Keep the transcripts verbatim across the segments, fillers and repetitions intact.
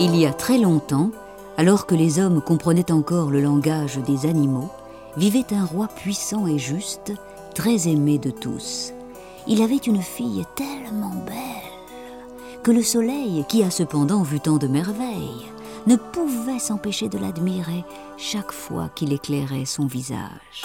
Il y a très longtemps, alors que les hommes comprenaient encore le langage des animaux, vivait un roi puissant et juste, très aimé de tous. Il avait une fille tellement belle que le soleil, qui a cependant vu tant de merveilles, ne pouvait s'empêcher de l'admirer chaque fois qu'il éclairait son visage.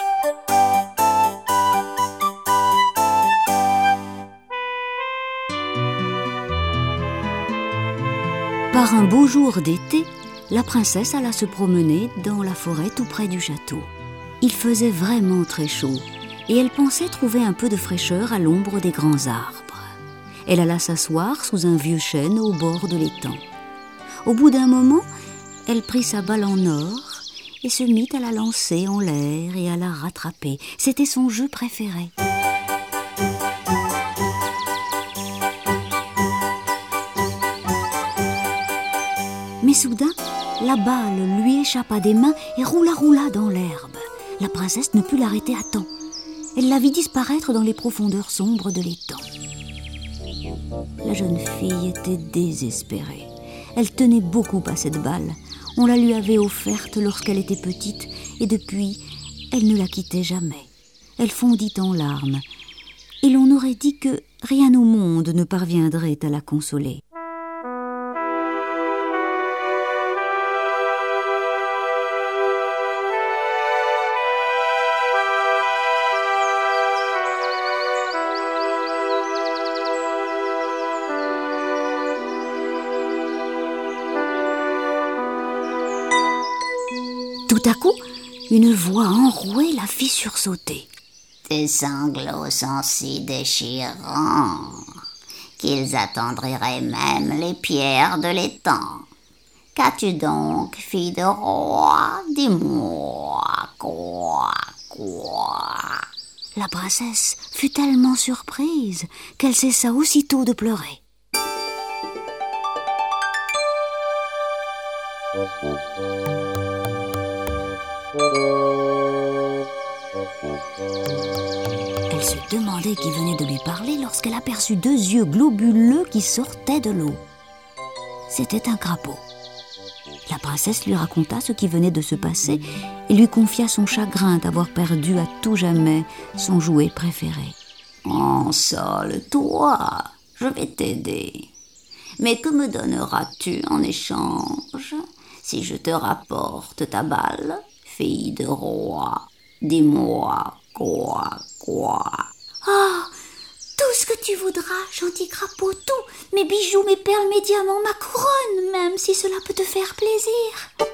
Par un beau jour d'été, la princesse alla se promener dans la forêt tout près du château. Il faisait vraiment très chaud et elle pensait trouver un peu de fraîcheur à l'ombre des grands arbres. Elle alla s'asseoir sous un vieux chêne au bord de l'étang. Au bout d'un moment, elle prit sa balle en or et se mit à la lancer en l'air et à la rattraper. C'était son jeu préféré. Mais soudain, la balle lui échappa des mains et roula roula dans l'herbe. La princesse ne put l'arrêter à temps. Elle la vit disparaître dans les profondeurs sombres de l'étang. La jeune fille était désespérée. Elle tenait beaucoup à cette balle. On la lui avait offerte lorsqu'elle était petite et depuis, elle ne la quittait jamais. Elle fondit en larmes et l'on aurait dit que rien au monde ne parviendrait à la consoler. Tout à coup, une voix enrouée la fit sursauter. Tes sanglots sont si déchirants qu'ils attendriraient même les pierres de l'étang. Qu'as-tu donc, fille de roi? Dis-moi, quoi, quoi? La princesse fut tellement surprise qu'elle cessa aussitôt de pleurer. Elle se demandait qui venait de lui parler lorsqu'elle aperçut deux yeux globuleux qui sortaient de l'eau. C'était un crapaud. La princesse lui raconta ce qui venait de se passer et lui confia son chagrin d'avoir perdu à tout jamais son jouet préféré. « Console-toi, je vais t'aider. Mais que me donneras-tu en échange si je te rapporte ta balle, fille de roi? Dis-moi, quoi, quoi ?» Oh, tout ce que tu voudras, gentil crapaud, tout, mes bijoux, mes perles, mes diamants, ma couronne, même si cela peut te faire plaisir.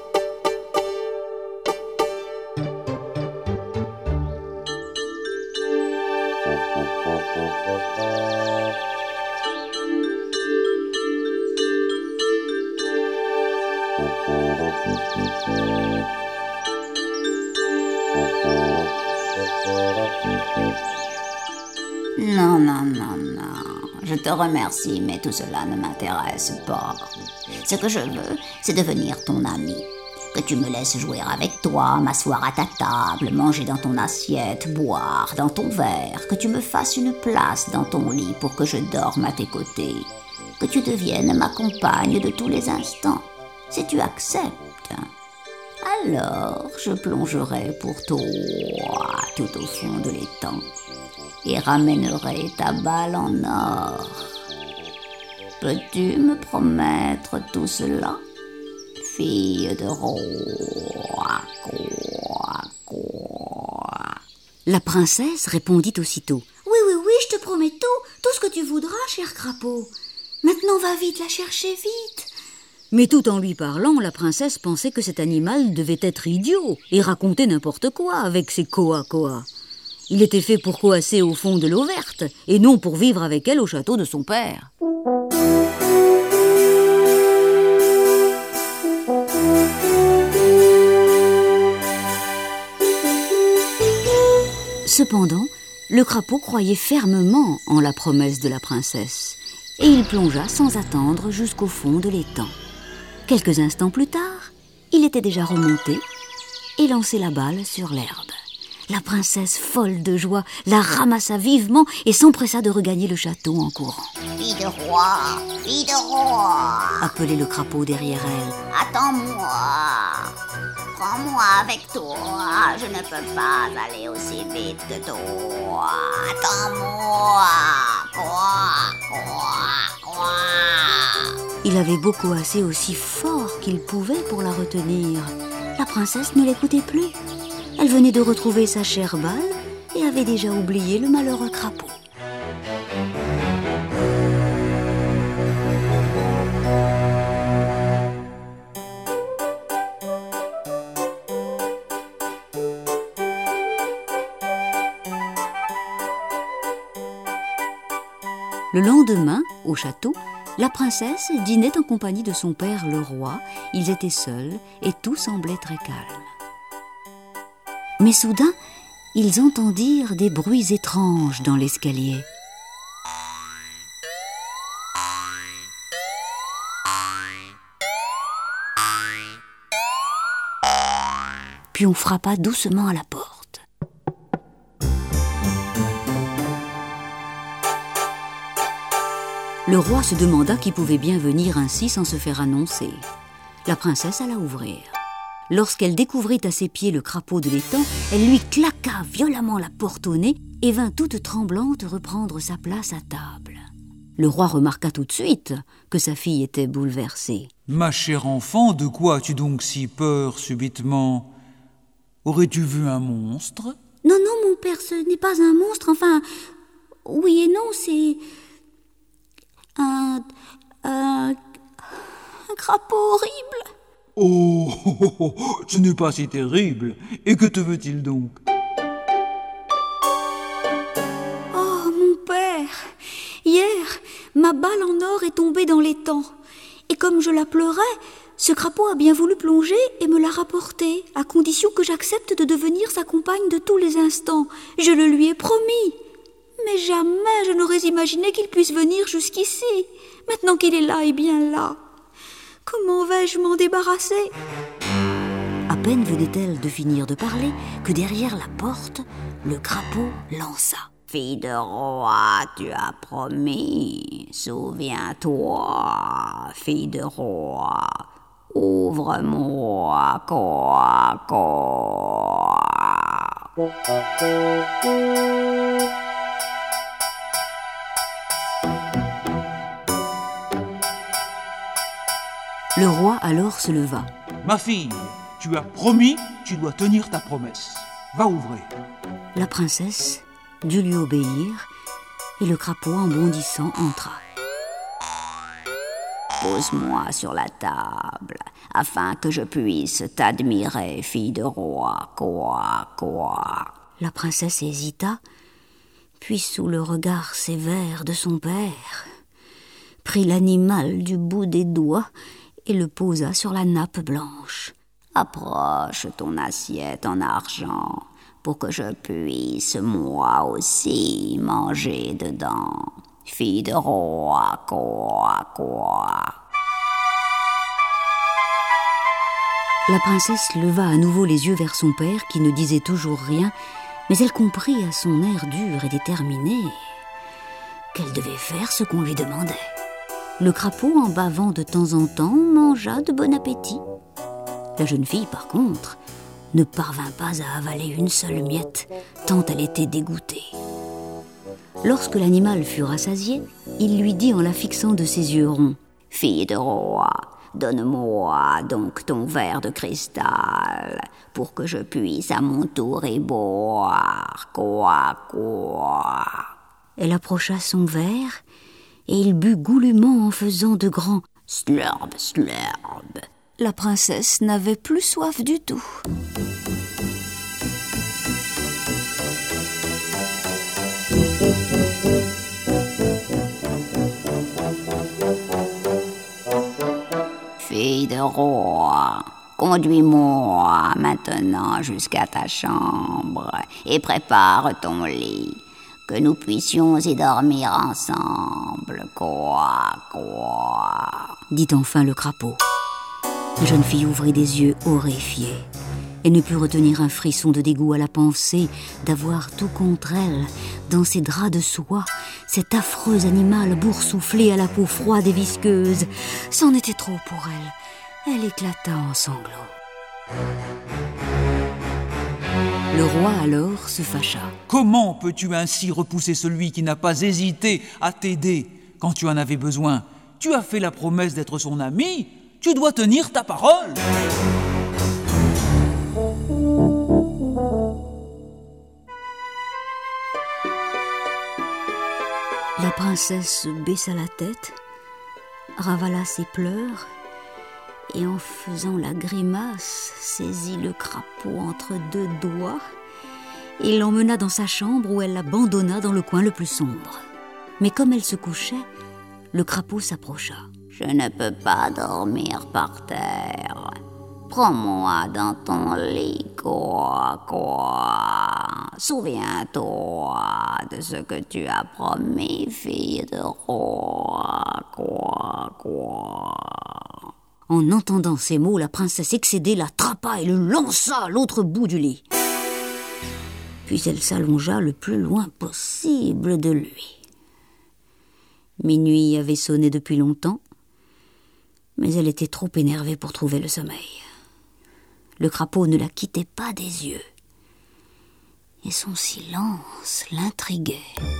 Non, non, non, non. Je te remercie, mais tout cela ne m'intéresse pas. Ce que je veux, c'est devenir ton ami. Que tu me laisses jouer avec toi, m'asseoir à ta table, manger dans ton assiette, boire dans ton verre, que tu me fasses une place dans ton lit pour que je dorme à tes côtés, que tu deviennes ma compagne de tous les instants. Si tu acceptes, alors je plongerai pour toi tout au fond de l'étang et ramènerai ta balle en or. Peux-tu me promettre tout cela, fille de roi, quoi, quoi? La princesse répondit aussitôt. Oui, oui, oui, je te promets tout, tout ce que tu voudras, cher crapaud. Maintenant, va vite la chercher, vite. Mais tout en lui parlant, la princesse pensait que cet animal devait être idiot et raconter n'importe quoi avec ses koa-koa. Il était fait pour coasser au fond de l'eau verte et non pour vivre avec elle au château de son père. Cependant, le crapaud croyait fermement en la promesse de la princesse et il plongea sans attendre jusqu'au fond de l'étang. Quelques instants plus tard, il était déjà remonté et lancé la balle sur l'herbe. La princesse, folle de joie, la ramassa vivement et s'empressa de regagner le château en courant. « Fille de roi, fille de roi !» appelait le crapaud derrière elle. « Attends-moi, prends-moi avec toi, je ne peux pas aller aussi vite que toi. Attends-moi, quoi, quoi, quoi ?» Il avait beau assez aussi fort qu'il pouvait pour la retenir. La princesse ne l'écoutait plus. Elle venait de retrouver sa chère balle et avait déjà oublié le malheureux crapaud. Le lendemain, au château, la princesse dînait en compagnie de son père le roi. Ils étaient seuls et tout semblait très calme. Mais soudain, ils entendirent des bruits étranges dans l'escalier. Puis on frappa doucement à la porte. Le roi se demanda qui pouvait bien venir ainsi sans se faire annoncer. La princesse alla ouvrir. Lorsqu'elle découvrit à ses pieds le crapaud de l'étang, elle lui claqua violemment la porte au nez et vint toute tremblante reprendre sa place à table. Le roi remarqua tout de suite que sa fille était bouleversée. « Ma chère enfant, de quoi as-tu donc si peur subitement ? Aurais-tu vu un monstre ?» ?»« Non, non, mon père, ce n'est pas un monstre, enfin... Oui et non, c'est... un... un... un crapaud horrible. » Oh, oh, oh, oh, ce n'est pas si terrible. Et que te veut-il donc ? Oh, mon père, hier, ma balle en or est tombée dans l'étang. Et comme je la pleurais, ce crapaud a bien voulu plonger et me l'a rapportée, à condition que j'accepte de devenir sa compagne de tous les instants. Je le lui ai promis. Mais jamais je n'aurais imaginé qu'il puisse venir jusqu'ici, maintenant qu'il est là et bien là. Comment vais-je m'en débarrasser ? À peine venait-elle de finir de parler que derrière la porte, le crapaud lança. « Fille de roi, tu as promis, souviens-toi, fille de roi, ouvre-moi, quoi, quoi. » Le roi alors se leva. « Ma fille, tu as promis, tu dois tenir ta promesse. Va ouvrir. » La princesse dut lui obéir et le crapaud, en bondissant, entra. « Pose-moi sur la table, afin que je puisse t'admirer, fille de roi, quoi, quoi. » La princesse hésita, puis sous le regard sévère de son père, prit l'animal du bout des doigts et le posa sur la nappe blanche. « Approche ton assiette en argent pour que je puisse, moi aussi, manger dedans. Fille de roi, quoi, quoi. » La princesse leva à nouveau les yeux vers son père, qui ne disait toujours rien, mais elle comprit à son air dur et déterminé qu'elle devait faire ce qu'on lui demandait. Le crapaud, en bavant de temps en temps, mangea de bon appétit. La jeune fille, par contre, ne parvint pas à avaler une seule miette, tant elle était dégoûtée. Lorsque l'animal fut rassasié, il lui dit en la fixant de ses yeux ronds : « Fille de roi, donne-moi donc ton verre de cristal, pour que je puisse à mon tour y boire, quoi, quoi. » Elle approcha son verre, et il but goulûment en faisant de grands « slurb, slurb ». La princesse n'avait plus soif du tout. Fille de roi, conduis-moi maintenant jusqu'à ta chambre et prépare ton lit, que nous puissions y dormir ensemble, quoi, quoi. Dit enfin le crapaud. La jeune fille ouvrit des yeux horrifiés. Elle ne put retenir un frisson de dégoût à la pensée d'avoir tout contre elle, dans ses draps de soie, cet affreux animal boursouflé à la peau froide et visqueuse. C'en était trop pour elle. Elle éclata en sanglots. Le roi alors se fâcha. Comment peux-tu ainsi repousser celui qui n'a pas hésité à t'aider quand tu en avais besoin? Tu as fait la promesse d'être son ami, tu dois tenir ta parole. La princesse baissa la tête, ravala ses pleurs et en faisant la grimace, saisit le crapaud entre deux doigts et l'emmena dans sa chambre où elle l'abandonna dans le coin le plus sombre. Mais comme elle se couchait, le crapaud s'approcha. « Je ne peux pas dormir par terre. Prends-moi dans ton lit, quoi, quoi. Souviens-toi de ce que tu as promis, fille de roi, quoi, quoi. » En entendant ces mots, la princesse excédée l'attrapa et le lança à l'autre bout du lit. Puis elle s'allongea le plus loin possible de lui. Minuit avait sonné depuis longtemps, mais elle était trop énervée pour trouver le sommeil. Le crapaud ne la quittait pas des yeux, et son silence l'intriguait.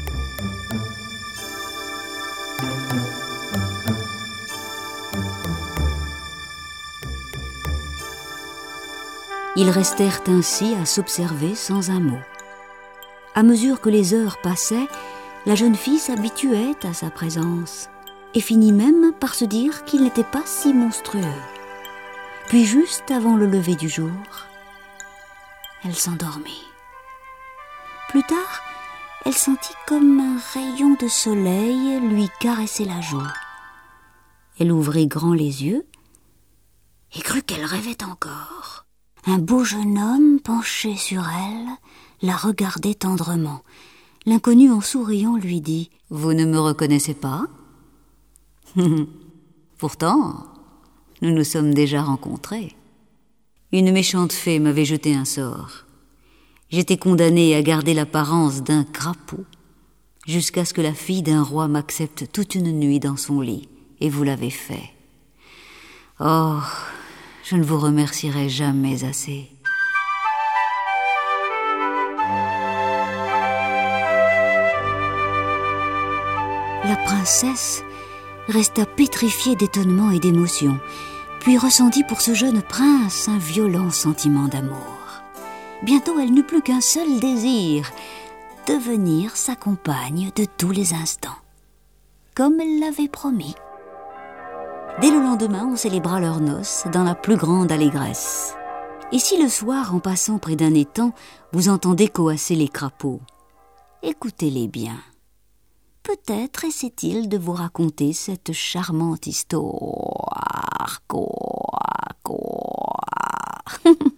Ils restèrent ainsi à s'observer sans un mot. À mesure que les heures passaient, la jeune fille s'habituait à sa présence et finit même par se dire qu'il n'était pas si monstrueux. Puis juste avant le lever du jour, elle s'endormit. Plus tard, elle sentit comme un rayon de soleil lui caresser la joue. Elle ouvrit grand les yeux et crut qu'elle rêvait encore. Un beau jeune homme penché sur elle la regardait tendrement. L'inconnu en souriant lui dit « Vous ne me reconnaissez pas ?» Pourtant, nous nous sommes déjà rencontrés. Une méchante fée m'avait jeté un sort. J'étais condamnée à garder l'apparence d'un crapaud jusqu'à ce que la fille d'un roi m'accepte toute une nuit dans son lit, et vous l'avez fait. Oh, je ne vous remercierai jamais assez. La princesse resta pétrifiée d'étonnement et d'émotion, puis ressentit pour ce jeune prince un violent sentiment d'amour. Bientôt, elle n'eut plus qu'un seul désir, devenir sa compagne de tous les instants, comme elle l'avait promis. Dès le lendemain, on célébra leurs noces dans la plus grande allégresse. Et si le soir, en passant près d'un étang, vous entendez coasser les crapauds, écoutez-les bien. Peut-être essaie-t-il de vous raconter cette charmante histoire. Quoi, quoi.